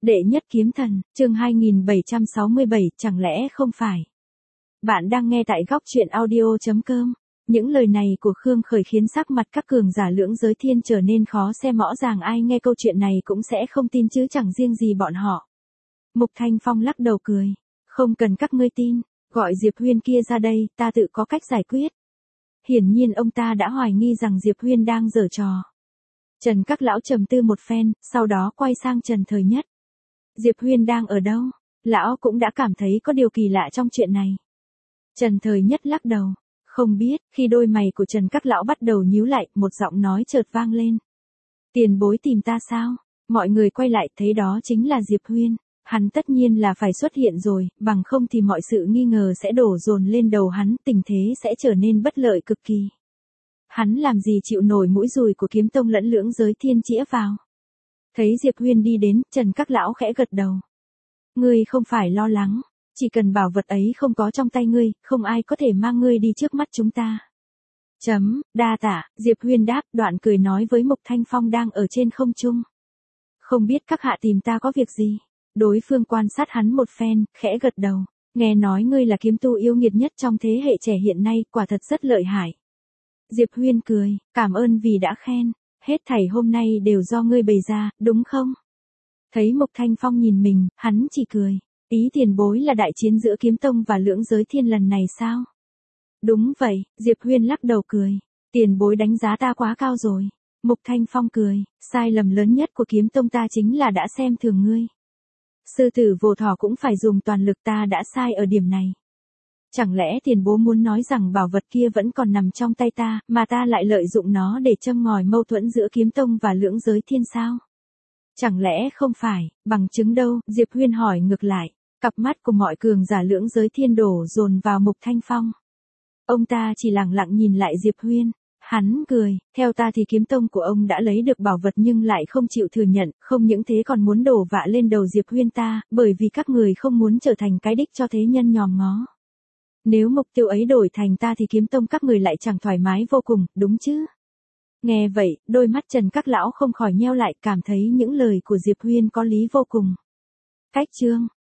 Đệ nhất kiếm thần, chương 2767, chẳng lẽ không phải? Bạn đang nghe tại góc truyện audio.com. Những lời này của Khương Khởi khiến sắc mặt các cường giả lưỡng giới thiên trở nên khó xem, rõ ràng ai nghe câu chuyện này cũng sẽ không tin chứ chẳng riêng gì bọn họ. Mục Thanh Phong lắc đầu cười. Không cần các ngươi tin, gọi Diệp Huyên kia ra đây, ta tự có cách giải quyết. Hiển nhiên ông ta đã hoài nghi rằng Diệp Huyên đang giở trò. Trần các lão trầm tư một phen, sau đó quay sang Trần Thời Nhất. Diệp Huyên đang ở đâu? Lão cũng đã cảm thấy có điều kỳ lạ trong chuyện này. Trần Thời Nhất lắc đầu. Không biết, khi đôi mày của Trần các lão bắt đầu nhíu lại, một giọng nói chợt vang lên. Tiền bối tìm ta sao? Mọi người quay lại thấy đó chính là Diệp Huyên. Hắn tất nhiên là phải xuất hiện rồi, bằng không thì mọi sự nghi ngờ sẽ đổ dồn lên đầu hắn, tình thế sẽ trở nên bất lợi cực kỳ. Hắn làm gì chịu nổi mũi dùi của kiếm tông lẫn lưỡng giới thiên chĩa vào. Thấy Diệp Huyên đi đến, Trần các lão khẽ gật đầu. Ngươi không phải lo lắng, chỉ cần bảo vật ấy không có trong tay ngươi, không ai có thể mang ngươi đi trước mắt chúng ta. Đa tạ, Diệp Huyên đáp, đoạn cười nói với Mục Thanh Phong đang ở trên không trung. Không biết các hạ tìm ta có việc gì? Đối phương quan sát hắn một phen, khẽ gật đầu. Nghe nói ngươi là kiếm tu yêu nghiệt nhất trong thế hệ trẻ hiện nay, quả thật rất lợi hại. Diệp Huyên cười, cảm ơn vì đã khen. Hết thảy hôm nay đều do ngươi bày ra, đúng không? Thấy Mục Thanh Phong nhìn mình, hắn chỉ cười. Ý tiền bối là đại chiến giữa kiếm tông và lưỡng giới thiên lần này sao? Đúng vậy, Diệp Huyên lắc đầu cười. Tiền bối đánh giá ta quá cao rồi. Mục Thanh Phong cười, sai lầm lớn nhất của kiếm tông ta chính là đã xem thường ngươi. Sư tử vô thỏ cũng phải dùng toàn lực, ta đã sai ở điểm này. Chẳng lẽ tiền bố muốn nói rằng bảo vật kia vẫn còn nằm trong tay ta, mà ta lại lợi dụng nó để châm ngòi mâu thuẫn giữa kiếm tông và lưỡng giới thiên sao? Chẳng lẽ không phải, bằng chứng đâu? Diệp Huyên hỏi ngược lại. Cặp mắt của mọi cường giả lưỡng giới thiên đổ dồn vào Mục Thanh Phong. Ông ta chỉ lặng lặng nhìn lại Diệp Huyên. Hắn cười, theo ta thì kiếm tông của ông đã lấy được bảo vật nhưng lại không chịu thừa nhận, không những thế còn muốn đổ vạ lên đầu Diệp Huyên ta, bởi vì các người không muốn trở thành cái đích cho thế nhân nhòm ngó. Nếu mục tiêu ấy đổi thành ta thì kiếm tông các người lại chẳng thoải mái vô cùng, đúng chứ? Nghe vậy, đôi mắt Trần các lão không khỏi nheo lại, cảm thấy những lời của Diệp Huyên có lý vô cùng. Cách chương